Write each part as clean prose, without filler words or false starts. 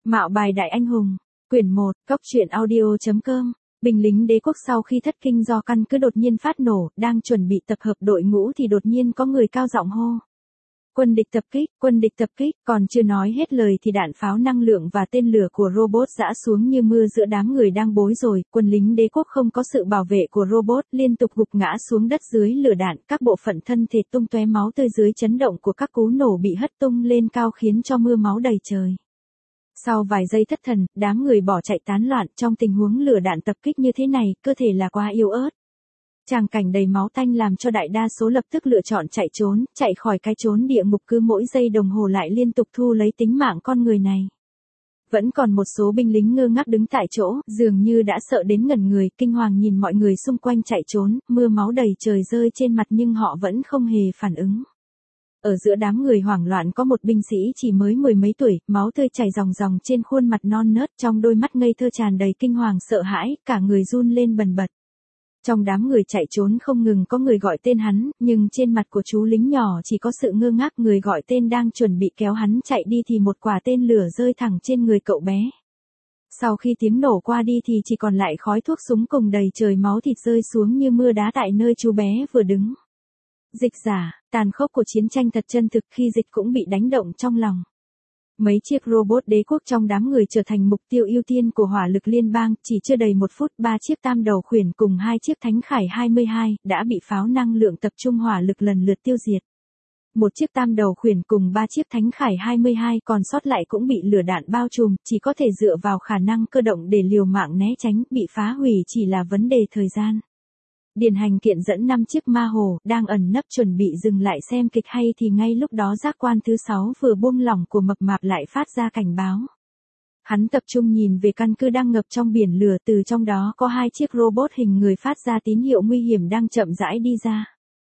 Mạo bài đại anh hùng. Quyển 1, Cốc truyện audio.com. Binh lính đế quốc sau khi thất kinh do căn cứ đột nhiên phát nổ, đang chuẩn bị tập hợp đội ngũ thì đột nhiên có người cao giọng hô. Quân địch tập kích, còn chưa nói hết lời thì đạn pháo năng lượng và tên lửa của robot giã xuống như mưa giữa đám người đang bối rối. Quân lính đế quốc không có sự bảo vệ của robot, liên tục gục ngã xuống đất dưới lửa đạn, các bộ phận thân thể tung tóe máu tươi dưới chấn động của các cú nổ bị hất tung lên cao khiến cho mưa máu đầy trời. Sau vài giây thất thần, đám người bỏ chạy tán loạn. Trong tình huống lửa đạn tập kích như thế này, cơ thể là quá yếu ớt. Tràng cảnh đầy máu tanh làm cho đại đa số lập tức lựa chọn chạy trốn, chạy khỏi cái chốn địa ngục, cứ mỗi giây đồng hồ lại liên tục thu lấy tính mạng con người này. Vẫn còn một số binh lính ngơ ngác đứng tại chỗ, dường như đã sợ đến ngẩn người, kinh hoàng nhìn mọi người xung quanh chạy trốn, mưa máu đầy trời rơi trên mặt nhưng họ vẫn không hề phản ứng. Ở giữa đám người hoảng loạn có một binh sĩ chỉ mới mười mấy tuổi, máu tươi chảy ròng ròng trên khuôn mặt non nớt, trong đôi mắt ngây thơ tràn đầy kinh hoàng sợ hãi, cả người run lên bần bật. Trong đám người chạy trốn không ngừng có người gọi tên hắn, nhưng trên mặt của chú lính nhỏ chỉ có sự ngơ ngác. Người gọi tên đang chuẩn bị kéo hắn chạy đi thì một quả tên lửa rơi thẳng trên người cậu bé. Sau khi tiếng nổ qua đi thì chỉ còn lại khói thuốc súng cùng đầy trời máu thịt rơi xuống như mưa đá tại nơi chú bé vừa đứng. Dịch giả, tàn khốc của chiến tranh thật chân thực khi Dịch cũng bị đánh động trong lòng. Mấy chiếc robot đế quốc trong đám người trở thành mục tiêu ưu tiên của hỏa lực liên bang, chỉ chưa đầy một phút 3 chiếc tam đầu khuyển cùng 2 chiếc Thánh Khải 22 đã bị pháo năng lượng tập trung hỏa lực lần lượt tiêu diệt. Một chiếc tam đầu khuyển cùng 3 chiếc Thánh Khải 22 còn sót lại cũng bị lửa đạn bao trùm, chỉ có thể dựa vào khả năng cơ động để liều mạng né tránh, bị phá hủy chỉ là vấn đề thời gian. Điền Hành Kiện dẫn 5 chiếc ma hồ, đang ẩn nấp chuẩn bị dừng lại xem kịch hay thì ngay lúc đó giác quan thứ 6 vừa buông lỏng của mập mạp lại phát ra cảnh báo. Hắn tập trung nhìn về căn cứ đang ngập trong biển lửa, từ trong đó có 2 chiếc robot hình người phát ra tín hiệu nguy hiểm đang chậm rãi đi ra.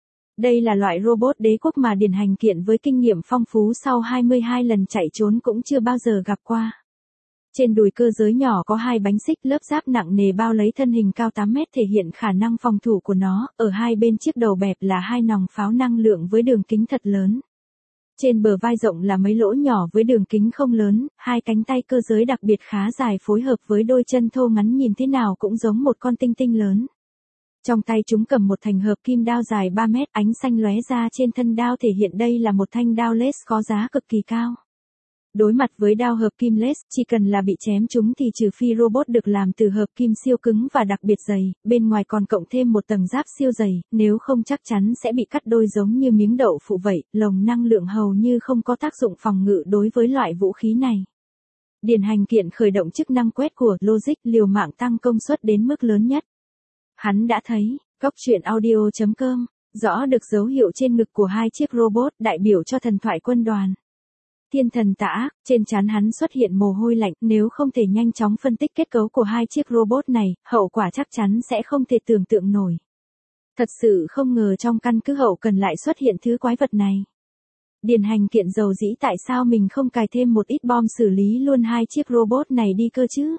Đây là loại robot đế quốc mà Điền Hành Kiện với kinh nghiệm phong phú sau 22 lần chạy trốn cũng chưa bao giờ gặp qua. Trên đùi cơ giới nhỏ có 2 bánh xích, lớp giáp nặng nề bao lấy thân hình cao 8 mét thể hiện khả năng phòng thủ của nó, ở hai bên chiếc đầu bẹp là 2 nòng pháo năng lượng với đường kính thật lớn. Trên bờ vai rộng là mấy lỗ nhỏ với đường kính không lớn, 2 cánh tay cơ giới đặc biệt khá dài phối hợp với đôi chân thô ngắn nhìn thế nào cũng giống một con tinh tinh lớn. Trong tay chúng cầm một thành hợp kim đao dài 3 mét, ánh xanh lóe ra trên thân đao thể hiện đây là một thanh đao laser có giá cực kỳ cao. Đối mặt với đao hợp kim laser, chỉ cần là bị chém chúng thì trừ phi robot được làm từ hợp kim siêu cứng và đặc biệt dày, bên ngoài còn cộng thêm một tầng giáp siêu dày, nếu không chắc chắn sẽ bị cắt đôi giống như miếng đậu phụ vậy. Lồng năng lượng hầu như không có tác dụng phòng ngự đối với loại vũ khí này. Điền Hành Kiện khởi động chức năng quét của Logic, liều mạng tăng công suất đến mức lớn nhất. Hắn đã thấy, Cốc truyện audio.com, rõ được dấu hiệu trên ngực của 2 chiếc robot đại biểu cho thần thoại quân đoàn. Thiên thần tà ác, trên trán hắn xuất hiện mồ hôi lạnh, nếu không thể nhanh chóng phân tích kết cấu của 2 chiếc robot này, hậu quả chắc chắn sẽ không thể tưởng tượng nổi. Thật sự không ngờ trong căn cứ hậu cần lại xuất hiện thứ quái vật này. Điền Hành Kiện dầu dĩ tại sao mình không cài thêm một ít bom xử lý luôn 2 chiếc robot này đi cơ chứ?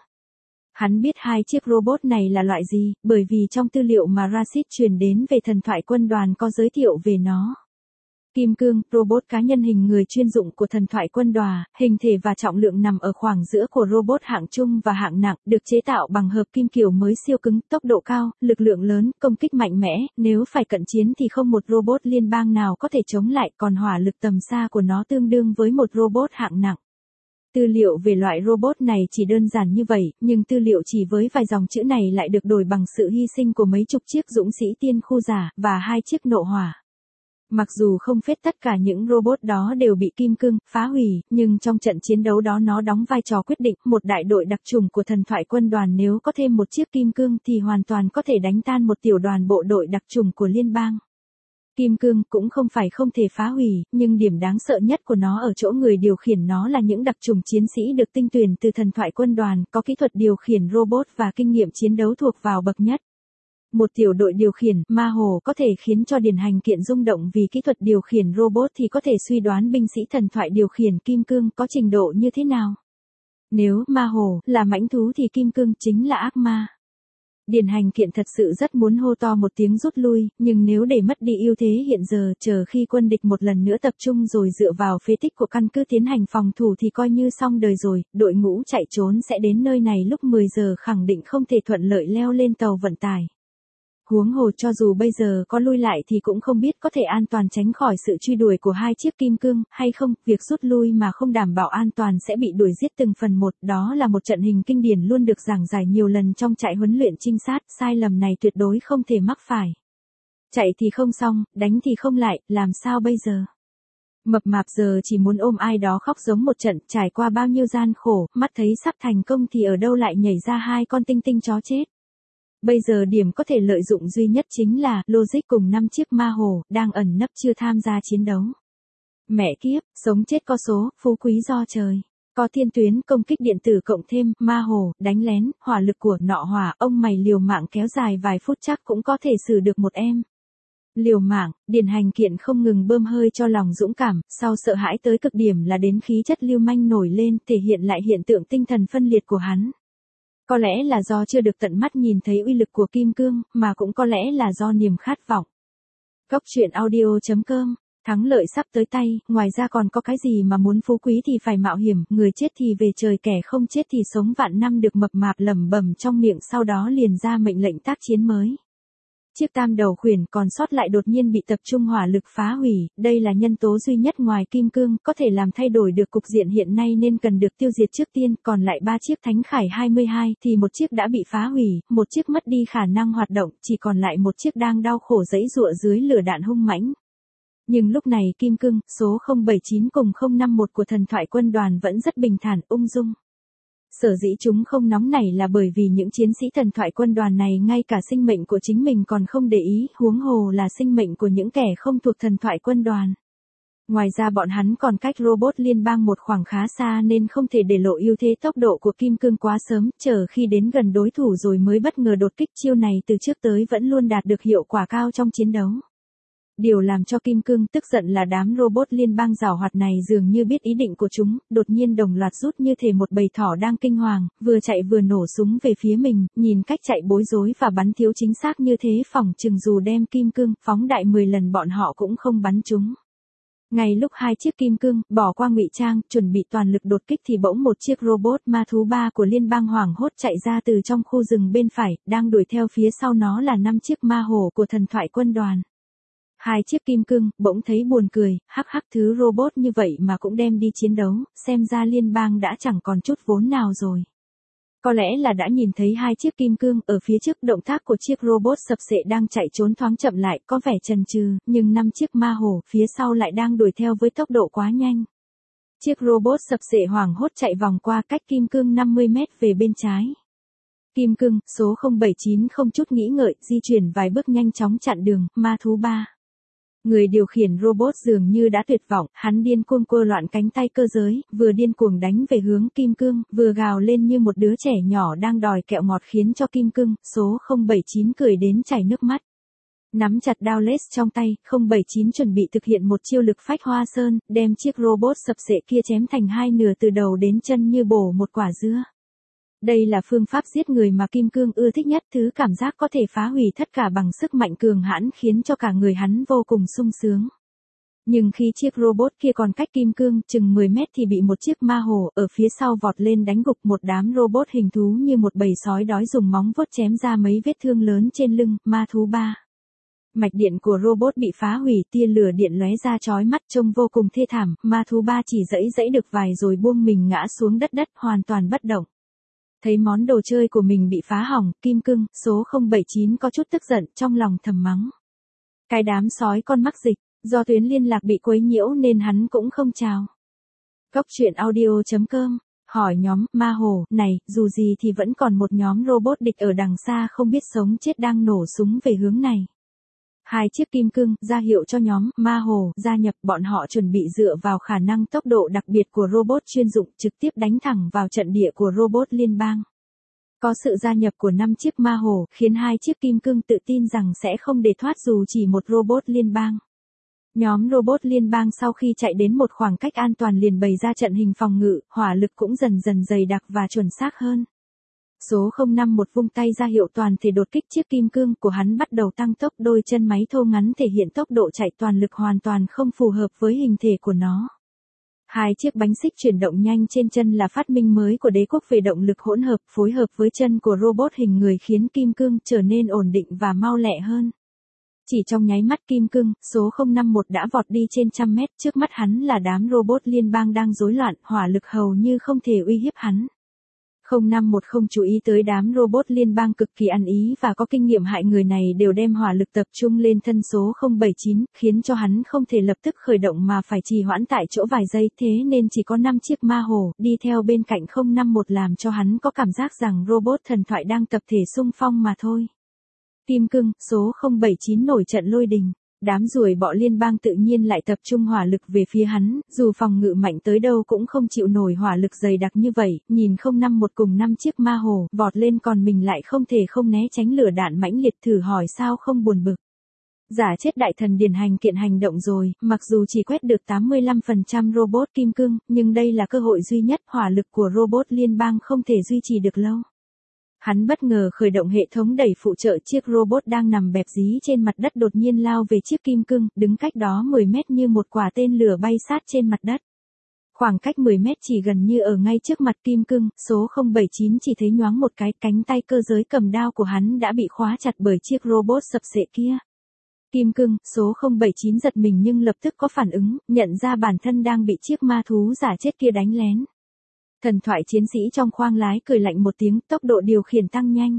Hắn biết 2 chiếc robot này là loại gì, bởi vì trong tư liệu mà Rashid truyền đến về thần thoại quân đoàn có giới thiệu về nó. Kim cương, robot cá nhân hình người chuyên dụng của thần thoại quân đoàn, hình thể và trọng lượng nằm ở khoảng giữa của robot hạng trung và hạng nặng, được chế tạo bằng hợp kim kiểu mới siêu cứng, tốc độ cao, lực lượng lớn, công kích mạnh mẽ, nếu phải cận chiến thì không một robot liên bang nào có thể chống lại, còn hỏa lực tầm xa của nó tương đương với một robot hạng nặng. Tư liệu về loại robot này chỉ đơn giản như vậy, nhưng tư liệu chỉ với vài dòng chữ này lại được đổi bằng sự hy sinh của mấy chục chiếc dũng sĩ tiên khu giả, và 2 chiếc nộ hỏa. Mặc dù không phết tất cả những robot đó đều bị kim cương phá hủy, nhưng trong trận chiến đấu đó nó đóng vai trò quyết định. Một đại đội đặc chủng của thần thoại quân đoàn nếu có thêm một chiếc kim cương thì hoàn toàn có thể đánh tan một tiểu đoàn bộ đội đặc chủng của liên bang. Kim cương cũng không phải không thể phá hủy, nhưng điểm đáng sợ nhất của nó ở chỗ người điều khiển nó là những đặc chủng chiến sĩ được tinh tuyển từ thần thoại quân đoàn, có kỹ thuật điều khiển robot và kinh nghiệm chiến đấu thuộc vào bậc nhất. Một tiểu đội điều khiển ma hồ có thể khiến cho Điền Hành Kiện rung động vì kỹ thuật điều khiển robot thì có thể suy đoán binh sĩ thần thoại điều khiển kim cương có trình độ như thế nào. Nếu ma hồ là mãnh thú thì kim cương chính là ác ma. Điền Hành Kiện thật sự rất muốn hô to một tiếng rút lui, nhưng nếu để mất đi ưu thế hiện giờ, chờ khi quân địch một lần nữa tập trung rồi dựa vào phế tích của căn cứ tiến hành phòng thủ thì coi như xong đời rồi, đội ngũ chạy trốn sẽ đến nơi này lúc 10 giờ khẳng định không thể thuận lợi leo lên tàu vận tải. Huống hồ cho dù bây giờ có lui lại thì cũng không biết có thể an toàn tránh khỏi sự truy đuổi của hai chiếc kim cương hay không, việc rút lui mà không đảm bảo an toàn sẽ bị đuổi giết từng phần một, đó là một trận hình kinh điển luôn được giảng giải nhiều lần trong trại huấn luyện trinh sát, sai lầm này tuyệt đối không thể mắc phải. Chạy thì không xong, đánh thì không lại, làm sao bây giờ? Mập mạp giờ chỉ muốn ôm ai đó khóc giống một trận, trải qua bao nhiêu gian khổ, mắt thấy sắp thành công thì ở đâu lại nhảy ra hai con tinh tinh chó chết. Bây giờ điểm có thể lợi dụng duy nhất chính là logic cùng 5 chiếc ma hồ đang ẩn nấp chưa tham gia chiến đấu. Mẹ kiếp, sống chết có số, phú quý do trời. Có thiên tuyến công kích điện tử cộng thêm ma hồ, đánh lén, hỏa lực của nọ hỏa, ông mày liều mạng kéo dài vài phút chắc cũng có thể xử được một em. Liều mạng, Điền Hành Kiện không ngừng bơm hơi cho lòng dũng cảm, sau sợ hãi tới cực điểm là đến khí chất lưu manh nổi lên, thể hiện lại hiện tượng tinh thần phân liệt của hắn. Có lẽ là do chưa được tận mắt nhìn thấy uy lực của kim cương, mà cũng có lẽ là do niềm khát vọng. Góc truyện audio.com, thắng lợi sắp tới tay, ngoài ra còn có cái gì mà muốn phú quý thì phải mạo hiểm, người chết thì về trời, kẻ không chết thì sống vạn năm, được mập mạp lẩm bẩm trong miệng, sau đó liền ra mệnh lệnh tác chiến mới. Chiếc tam đầu khuyển còn sót lại đột nhiên bị tập trung hỏa lực phá hủy, đây là nhân tố duy nhất ngoài kim cương có thể làm thay đổi được cục diện hiện nay nên cần được tiêu diệt trước tiên, còn lại 3 chiếc Thánh Khải 22 thì một chiếc đã bị phá hủy, một chiếc mất đi khả năng hoạt động, chỉ còn lại một chiếc đang đau khổ giãy giụa dưới lửa đạn hung mãnh. Nhưng lúc này kim cương, số 079 cùng 051 của thần thoại quân đoàn vẫn rất bình thản, ung dung. Sở dĩ chúng không nóng nảy là bởi vì những chiến sĩ thần thoại quân đoàn này ngay cả sinh mệnh của chính mình còn không để ý, huống hồ là sinh mệnh của những kẻ không thuộc thần thoại quân đoàn. Ngoài ra bọn hắn còn cách robot liên bang một khoảng khá xa nên không thể để lộ ưu thế tốc độ của kim cương quá sớm, chờ khi đến gần đối thủ rồi mới bất ngờ đột kích. Chiêu này từ trước tới vẫn luôn đạt được hiệu quả cao trong chiến đấu. Điều làm cho kim cương tức giận là đám robot liên bang giảo hoạt này dường như biết ý định của chúng, đột nhiên đồng loạt rút như thể một bầy thỏ đang kinh hoàng, vừa chạy vừa nổ súng về phía mình, nhìn cách chạy bối rối và bắn thiếu chính xác như thế, phỏng chừng dù đem kim cương phóng đại 10 lần bọn họ cũng không bắn chúng. Ngay lúc hai chiếc kim cương bỏ qua ngụy trang, chuẩn bị toàn lực đột kích thì bỗng một chiếc robot ma thú 3 của liên bang hoảng hốt chạy ra từ trong khu rừng bên phải, đang đuổi theo phía sau nó là 5 chiếc ma hổ của thần thoại quân đoàn. Hai chiếc kim cương bỗng thấy buồn cười, hắc hắc, thứ robot như vậy mà cũng đem đi chiến đấu, xem ra liên bang đã chẳng còn chút vốn nào rồi. Có lẽ là đã nhìn thấy hai chiếc kim cương ở phía trước, động tác của chiếc robot sập sệ đang chạy trốn thoáng chậm lại, có vẻ chần chừ, nhưng 5 chiếc ma hổ phía sau lại đang đuổi theo với tốc độ quá nhanh. Chiếc robot sập sệ hoảng hốt chạy vòng qua cách kim cương 50 mét về bên trái. Kim cương, số 079 không chút nghĩ ngợi, di chuyển vài bước nhanh chóng chặn đường, ma thú 3. Người điều khiển robot dường như đã tuyệt vọng, hắn điên cuồng quơ loạn cánh tay cơ giới, vừa điên cuồng đánh về hướng kim cương, vừa gào lên như một đứa trẻ nhỏ đang đòi kẹo ngọt, khiến cho kim cương, số 079 cười đến chảy nước mắt. Nắm chặt đao lết trong tay, 079 chuẩn bị thực hiện một chiêu lực phách hoa sơn, đem chiếc robot sập sệ kia chém thành hai nửa từ đầu đến chân như bổ một quả dưa. Đây là phương pháp giết người mà kim cương ưa thích nhất, thứ cảm giác có thể phá hủy tất cả bằng sức mạnh cường hãn khiến cho cả người hắn vô cùng sung sướng. Nhưng khi chiếc robot kia còn cách kim cương chừng 10 mét thì bị một chiếc ma hổ ở phía sau vọt lên đánh gục, một đám robot hình thú như một bầy sói đói dùng móng vuốt chém ra mấy vết thương lớn trên lưng, ma thú 3. Mạch điện của robot bị phá hủy, tia lửa điện lóe ra chói mắt trông vô cùng thê thảm, ma thú 3 chỉ giãy được vài rồi buông mình ngã xuống đất hoàn toàn bất động. Thấy món đồ chơi của mình bị phá hỏng, kim cương, số 079 có chút tức giận, trong lòng thầm mắng. Cái đám sói con mắc dịch, do tuyến liên lạc bị quấy nhiễu nên hắn cũng không chào. Góc truyện audio.com, hỏi nhóm ma hồ này, dù gì thì vẫn còn một nhóm robot địch ở đằng xa không biết sống chết đang nổ súng về hướng này. Hai chiếc kim cương ra hiệu cho nhóm ma hồ gia nhập, bọn họ chuẩn bị dựa vào khả năng tốc độ đặc biệt của robot chuyên dụng trực tiếp đánh thẳng vào trận địa của robot liên bang. Có sự gia nhập của 5 chiếc ma hồ khiến hai chiếc kim cương tự tin rằng sẽ không để thoát dù chỉ một robot liên bang. Nhóm robot liên bang sau khi chạy đến một khoảng cách an toàn liền bày ra trận hình phòng ngự, hỏa lực cũng dần dần dày đặc và chuẩn xác hơn. Số 051 vung tay ra hiệu toàn thể đột kích chiếc kim cương của hắn bắt đầu tăng tốc, đôi chân máy thô ngắn thể hiện tốc độ chạy toàn lực hoàn toàn không phù hợp với hình thể của nó. Hai chiếc bánh xích chuyển động nhanh trên chân là phát minh mới của đế quốc về động lực hỗn hợp, phối hợp với chân của robot hình người khiến kim cương trở nên ổn định và mau lẹ hơn. Chỉ trong nháy mắt kim cương, số 051 đã vọt đi trên trăm mét, trước mắt hắn là đám robot liên bang đang rối loạn, hỏa lực hầu như không thể uy hiếp hắn. 051 không chú ý tới đám robot liên bang cực kỳ ăn ý và có kinh nghiệm hại người này đều đem hỏa lực tập trung lên thân số 079, khiến cho hắn không thể lập tức khởi động mà phải trì hoãn tại chỗ vài giây, thế nên chỉ có 5 chiếc ma hồ đi theo bên cạnh 051 làm cho hắn có cảm giác rằng robot thần thoại đang tập thể xung phong mà thôi. Kim cương, số 079 nổi trận lôi đình. Đám ruồi bọ liên bang tự nhiên lại tập trung hỏa lực về phía hắn, dù phòng ngự mạnh tới đâu cũng không chịu nổi hỏa lực dày đặc như vậy, nhìn 051 cùng 5 chiếc ma hồ vọt lên còn mình lại không thể không né tránh lửa đạn mãnh liệt, thử hỏi sao không buồn bực. Giả chết đại thần điển hành kiện hành động rồi, mặc dù chỉ quét được 85% robot kim cương, nhưng đây là cơ hội duy nhất, hỏa lực của robot liên bang không thể duy trì được lâu. Hắn bất ngờ khởi động hệ thống đẩy phụ trợ, chiếc robot đang nằm bẹp dí trên mặt đất đột nhiên lao về chiếc kim cương, đứng cách đó 10 mét như một quả tên lửa bay sát trên mặt đất. Khoảng cách 10 mét chỉ gần như ở ngay trước mặt kim cương, số 079 chỉ thấy nhoáng một cái, cánh tay cơ giới cầm đao của hắn đã bị khóa chặt bởi chiếc robot sập xệ kia. Kim cương, số 079 giật mình nhưng lập tức có phản ứng, nhận ra bản thân đang bị chiếc ma thú giả chết kia đánh lén. Thần thoại chiến sĩ trong khoang lái cười lạnh một tiếng, tốc độ điều khiển tăng nhanh.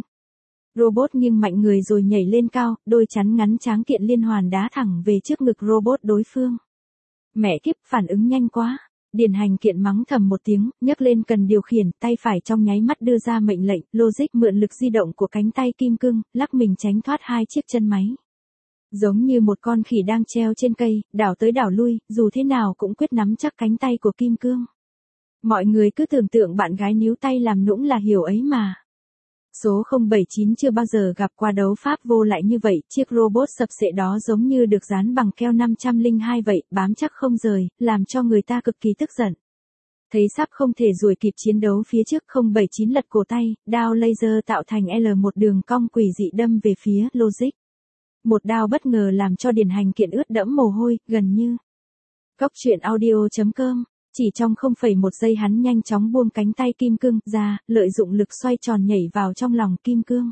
Robot nghiêng mạnh người rồi nhảy lên cao, đôi chắn ngắn tráng kiện liên hoàn đá thẳng về trước ngực robot đối phương. Mẹ kiếp, phản ứng nhanh quá. Điển hành kiện mắng thầm một tiếng, nhấc lên cần điều khiển, tay phải trong nháy mắt đưa ra mệnh lệnh, logic mượn lực di động của cánh tay kim cương, lắc mình tránh thoát hai chiếc chân máy. Giống như một con khỉ đang treo trên cây, đảo tới đảo lui, dù thế nào cũng quyết nắm chắc cánh tay của kim cương. Mọi người cứ tưởng tượng bạn gái níu tay làm nũng là hiểu ấy mà. Số 079 chưa bao giờ gặp qua đấu pháp vô lại như vậy, chiếc robot sập xệ đó giống như được dán bằng keo 502 vậy, bám chắc không rời, làm cho người ta cực kỳ tức giận. Thấy sắp không thể đuổi kịp chiến đấu phía trước, 079 lật cổ tay, đao laser tạo thành L một đường cong quỷ dị đâm về phía logic. Một đao bất ngờ làm cho điển hành kiện ướt đẫm mồ hôi, gần như. Cóc truyện audio.com. Chỉ trong 0,1 giây hắn nhanh chóng buông cánh tay kim cương ra, lợi dụng lực xoay tròn nhảy vào trong lòng kim cương.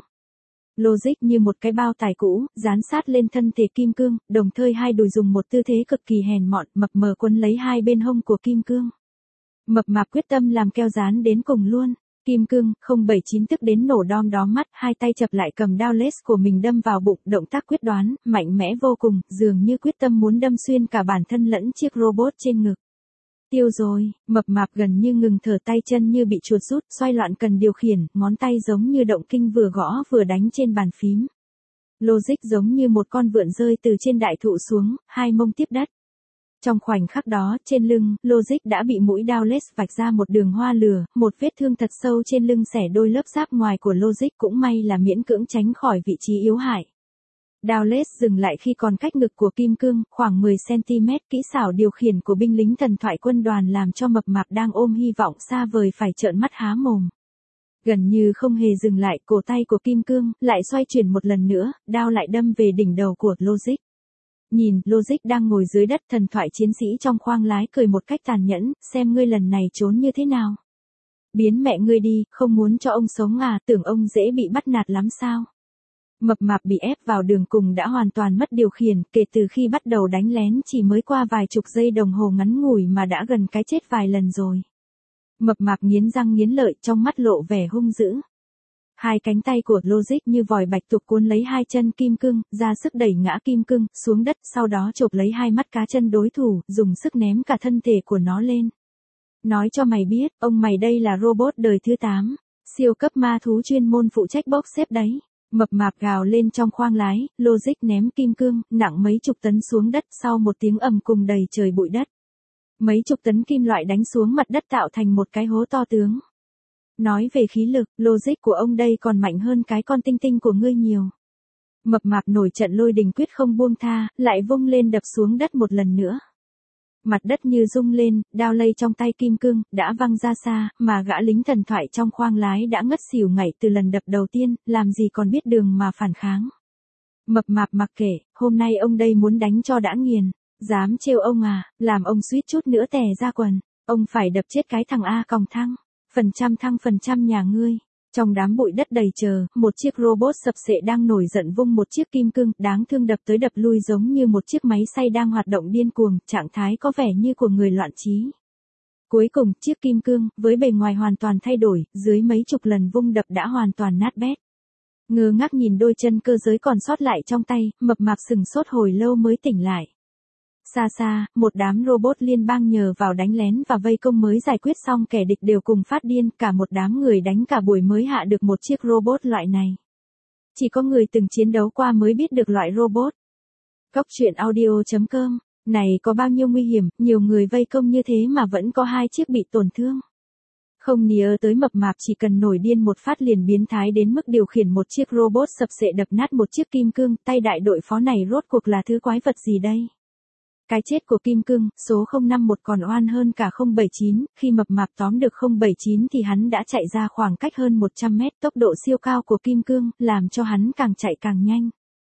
Logic như một cái bao tải cũ, dán sát lên thân thể kim cương, đồng thời hai đùi dùng một tư thế cực kỳ hèn mọn, mập mờ quấn lấy hai bên hông của kim cương. Mập mạp quyết tâm làm keo dán đến cùng luôn. Kim cương, 079 tức đến nổ đom đóm mắt, hai tay chập lại cầm đao laser của mình đâm vào bụng, động tác quyết đoán, mạnh mẽ vô cùng, dường như quyết tâm muốn đâm xuyên cả bản thân lẫn chiếc robot trên ngực. Tiêu rồi, mập mạp gần như ngừng thở, tay chân như bị chuột rút, xoay loạn cần điều khiển, ngón tay giống như động kinh vừa gõ vừa đánh trên bàn phím. Logic giống như một con vượn rơi từ trên đại thụ xuống, hai mông tiếp đất. Trong khoảnh khắc đó, trên lưng, Logic đã bị mũi đao laser vạch ra một đường hoa lửa, một vết thương thật sâu trên lưng xẻ đôi lớp giáp ngoài của Logic, cũng may là miễn cưỡng tránh khỏi vị trí yếu hại. Đao laser dừng lại khi còn cách ngực của kim cương, khoảng 10cm, kỹ xảo điều khiển của binh lính thần thoại quân đoàn làm cho mập mạp đang ôm hy vọng xa vời phải trợn mắt há mồm. Gần như không hề dừng lại, cổ tay của kim cương lại xoay chuyển một lần nữa, đao lại đâm về đỉnh đầu của Logic. Nhìn, Logic đang ngồi dưới đất, thần thoại chiến sĩ trong khoang lái cười một cách tàn nhẫn, xem ngươi lần này trốn như thế nào. Biến mẹ ngươi đi, không muốn cho ông sống à, tưởng ông dễ bị bắt nạt lắm sao. Mập mạp bị ép vào đường cùng đã hoàn toàn mất điều khiển, kể từ khi bắt đầu đánh lén chỉ mới qua vài chục giây đồng hồ ngắn ngủi mà đã gần cái chết vài lần rồi. Mập mạp nghiến răng nghiến lợi, trong mắt lộ vẻ hung dữ. Hai cánh tay của Logic như vòi bạch tuộc cuốn lấy hai chân kim cương, ra sức đẩy ngã kim cương xuống đất, sau đó chộp lấy hai mắt cá chân đối thủ, dùng sức ném cả thân thể của nó lên. Nói cho mày biết, ông mày đây là robot đời thứ 8, siêu cấp ma thú chuyên môn phụ trách bốc xếp đấy. Mập mạp gào lên trong khoang lái, Logic ném kim cương, nặng mấy chục tấn xuống đất, sau một tiếng ầm cùng đầy trời bụi đất. Mấy chục tấn kim loại đánh xuống mặt đất tạo thành một cái hố to tướng. Nói về khí lực, Logic của ông đây còn mạnh hơn cái con tinh tinh của ngươi nhiều. Mập mạp nổi trận lôi đình quyết không buông tha, lại vung lên đập xuống đất một lần nữa. Mặt đất như rung lên, đao lây trong tay kim cương, đã văng ra xa, mà gã lính thần thoại trong khoang lái đã ngất xỉu ngảy từ lần đập đầu tiên, làm gì còn biết đường mà phản kháng. Mập mạp mặc kệ, hôm nay ông đây muốn đánh cho đã nghiền. Dám trêu ông à, làm ông suýt chút nữa tè ra quần. Ông phải đập chết cái thằng A còng thăng. Thăng phần trăm nhà ngươi. Trong đám bụi đất đầy chờ, một chiếc robot sập sệ đang nổi giận vung một chiếc kim cương đáng thương đập tới đập lui giống như một chiếc máy xay đang hoạt động điên cuồng, trạng thái có vẻ như của người loạn trí. Cuối cùng, chiếc kim cương, với bề ngoài hoàn toàn thay đổi, dưới mấy chục lần vung đập đã hoàn toàn nát bét. Ngơ ngác nhìn đôi chân cơ giới còn sót lại trong tay, mập mạp sừng sốt hồi lâu mới tỉnh lại. Xa xa, một đám robot liên bang nhờ vào đánh lén và vây công mới giải quyết xong kẻ địch đều cùng phát điên, cả một đám người đánh cả buổi mới hạ được một chiếc robot loại này. Chỉ có người từng chiến đấu qua mới biết được loại robot. Cóc truyện audio.com, này có bao nhiêu nguy hiểm, nhiều người vây công như thế mà vẫn có 2 chiếc bị tổn thương. Không nhớ tới mập mạp chỉ cần nổi điên một phát liền biến thái đến mức điều khiển một chiếc robot sập sệ đập nát một chiếc kim cương, tay đại đội phó này rốt cuộc là thứ quái vật gì đây? Cái chết của kim cương, số 051 còn oan hơn cả 079, khi mập mạp tóm được 079 thì hắn đã chạy ra khoảng cách hơn 100 mét, tốc độ siêu cao của kim cương, làm cho hắn càng chạy càng nhanh.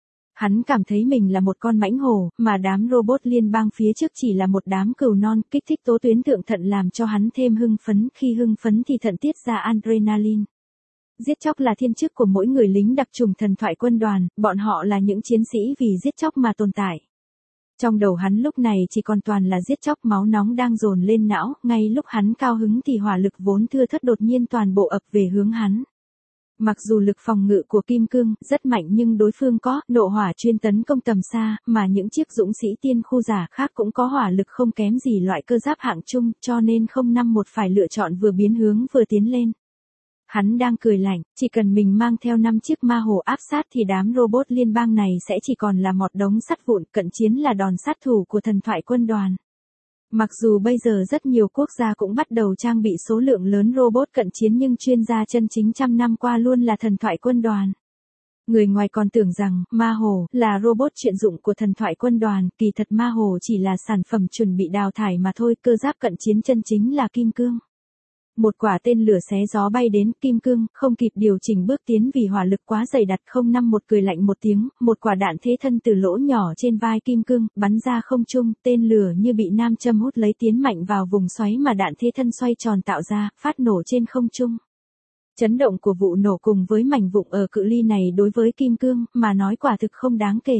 Hắn cảm thấy mình là một con mãnh hổ, mà đám robot liên bang phía trước chỉ là một đám cừu non, kích thích tố tuyến thượng thận làm cho hắn thêm hưng phấn, khi hưng phấn thì thận tiết ra adrenaline. Giết chóc là thiên chức của mỗi người lính đặc chủng thần thoại quân đoàn, bọn họ là những chiến sĩ vì giết chóc mà tồn tại. Trong đầu hắn lúc này chỉ còn toàn là giết chóc, máu nóng đang dồn lên não, ngay lúc hắn cao hứng thì hỏa lực vốn thưa thớt đột nhiên toàn bộ ập về hướng hắn. Mặc dù lực phòng ngự của kim cương rất mạnh nhưng đối phương có nộ hỏa chuyên tấn công tầm xa, mà những chiếc dũng sĩ tiên khu giả khác cũng có hỏa lực không kém gì loại cơ giáp hạng trung, cho nên 051 phải lựa chọn vừa biến hướng vừa tiến lên. Hắn đang cười lạnh, chỉ cần mình mang theo 5 chiếc ma hồ áp sát thì đám robot liên bang này sẽ chỉ còn là một đống sắt vụn, cận chiến là đòn sát thủ của thần thoại quân đoàn. Mặc dù bây giờ rất nhiều quốc gia cũng bắt đầu trang bị số lượng lớn robot cận chiến nhưng chuyên gia chân chính trăm năm qua luôn là thần thoại quân đoàn. Người ngoài còn tưởng rằng ma hồ là robot chuyên dụng của thần thoại quân đoàn, kỳ thật ma hồ chỉ là sản phẩm chuẩn bị đào thải mà thôi, cơ giáp cận chiến chân chính là kim cương. Một quả tên lửa xé gió bay đến, kim cương không kịp điều chỉnh bước tiến vì hỏa lực quá dày đặc. 051 cười lạnh một tiếng, một quả đạn thế thân từ lỗ nhỏ trên vai kim cương bắn ra không trung, tên lửa như bị nam châm hút lấy tiến mạnh vào vùng xoáy mà đạn thế thân xoay tròn tạo ra, phát nổ trên không trung. Chấn động của vụ nổ cùng với mảnh vụn ở cự ly này đối với kim cương mà nói quả thực không đáng kể.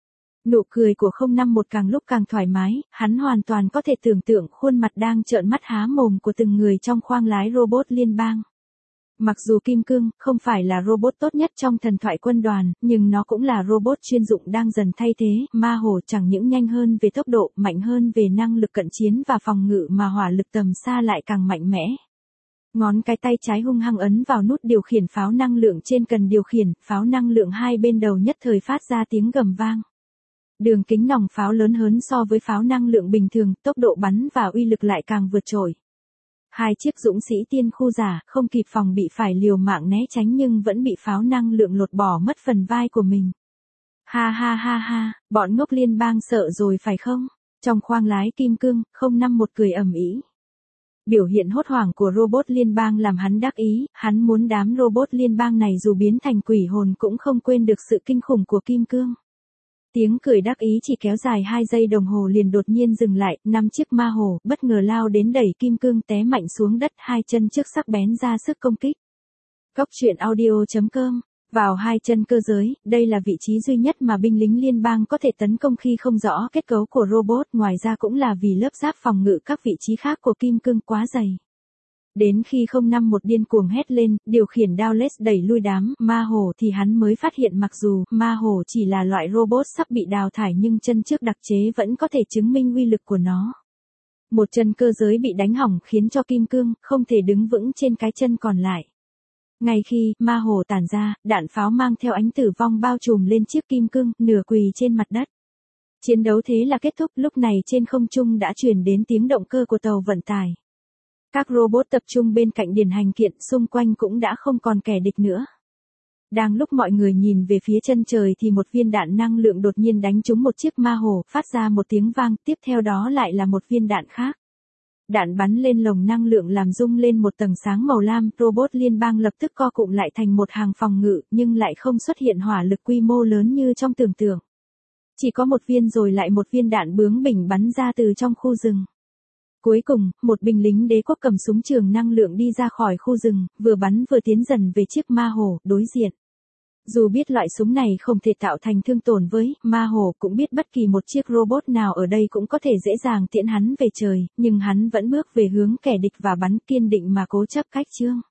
Nụ cười của 051 càng lúc càng thoải mái, hắn hoàn toàn có thể tưởng tượng khuôn mặt đang trợn mắt há mồm của từng người trong khoang lái robot liên bang. Mặc dù kim cương không phải là robot tốt nhất trong thần thoại quân đoàn, nhưng nó cũng là robot chuyên dụng đang dần thay thế, ma hổ chẳng những nhanh hơn về tốc độ, mạnh hơn về năng lực cận chiến và phòng ngự mà hỏa lực tầm xa lại càng mạnh mẽ. Ngón cái tay trái hung hăng ấn vào nút điều khiển pháo năng lượng trên cần điều khiển, pháo năng lượng hai bên đầu nhất thời phát ra tiếng gầm vang. Đường kính nòng pháo lớn hơn so với pháo năng lượng bình thường, tốc độ bắn và uy lực lại càng vượt trội. 2 chiếc dũng sĩ tiên khu giả không kịp phòng bị phải liều mạng né tránh nhưng vẫn bị pháo năng lượng lột bỏ mất phần vai của mình. Ha ha ha ha, bọn ngốc liên bang sợ rồi phải không? Trong khoang lái kim cương, 051 cười ầm ĩ. Biểu hiện hốt hoảng của robot liên bang làm hắn đắc ý, hắn muốn đám robot liên bang này dù biến thành quỷ hồn cũng không quên được sự kinh khủng của kim cương. Tiếng cười đắc ý chỉ kéo dài 2 giây đồng hồ liền đột nhiên dừng lại, 5 chiếc ma hồ bất ngờ lao đến đẩy kim cương té mạnh xuống đất, 2 chân trước sắc bén ra sức công kích. Cóc truyện audio.com, vào 2 chân cơ giới, đây là vị trí duy nhất mà binh lính liên bang có thể tấn công khi không rõ kết cấu của robot, ngoài ra cũng là vì lớp giáp phòng ngự các vị trí khác của kim cương quá dày. Đến khi 051 điên cuồng hét lên, điều khiển Dowless đẩy lui đám ma hồ thì hắn mới phát hiện mặc dù ma hồ chỉ là loại robot sắp bị đào thải nhưng chân trước đặc chế vẫn có thể chứng minh uy lực của nó. Một chân cơ giới bị đánh hỏng khiến cho kim cương không thể đứng vững trên cái chân còn lại. Ngay khi ma hồ tản ra, đạn pháo mang theo ánh tử vong bao trùm lên chiếc kim cương, nửa quỳ trên mặt đất. Chiến đấu thế là kết thúc, lúc này trên không trung đã truyền đến tiếng động cơ của tàu vận tải. Các robot tập trung bên cạnh điền hành kiện, xung quanh cũng đã không còn kẻ địch nữa. Đang lúc mọi người nhìn về phía chân trời thì một viên đạn năng lượng đột nhiên đánh trúng một chiếc ma hồ, phát ra một tiếng vang, tiếp theo đó lại là một viên đạn khác. Đạn bắn lên lồng năng lượng làm rung lên một tầng sáng màu lam, robot liên bang lập tức co cụm lại thành một hàng phòng ngự, nhưng lại không xuất hiện hỏa lực quy mô lớn như trong tưởng tượng. Chỉ có một viên rồi lại một viên đạn bướng bỉnh bắn ra từ trong khu rừng. Cuối cùng, một binh lính đế quốc cầm súng trường năng lượng đi ra khỏi khu rừng, vừa bắn vừa tiến dần về chiếc ma hồ đối diện. Dù biết loại súng này không thể tạo thành thương tổn với ma hồ, cũng biết bất kỳ một chiếc robot nào ở đây cũng có thể dễ dàng tiễn hắn về trời, nhưng hắn vẫn bước về hướng kẻ địch và bắn kiên định mà cố chấp cách chương.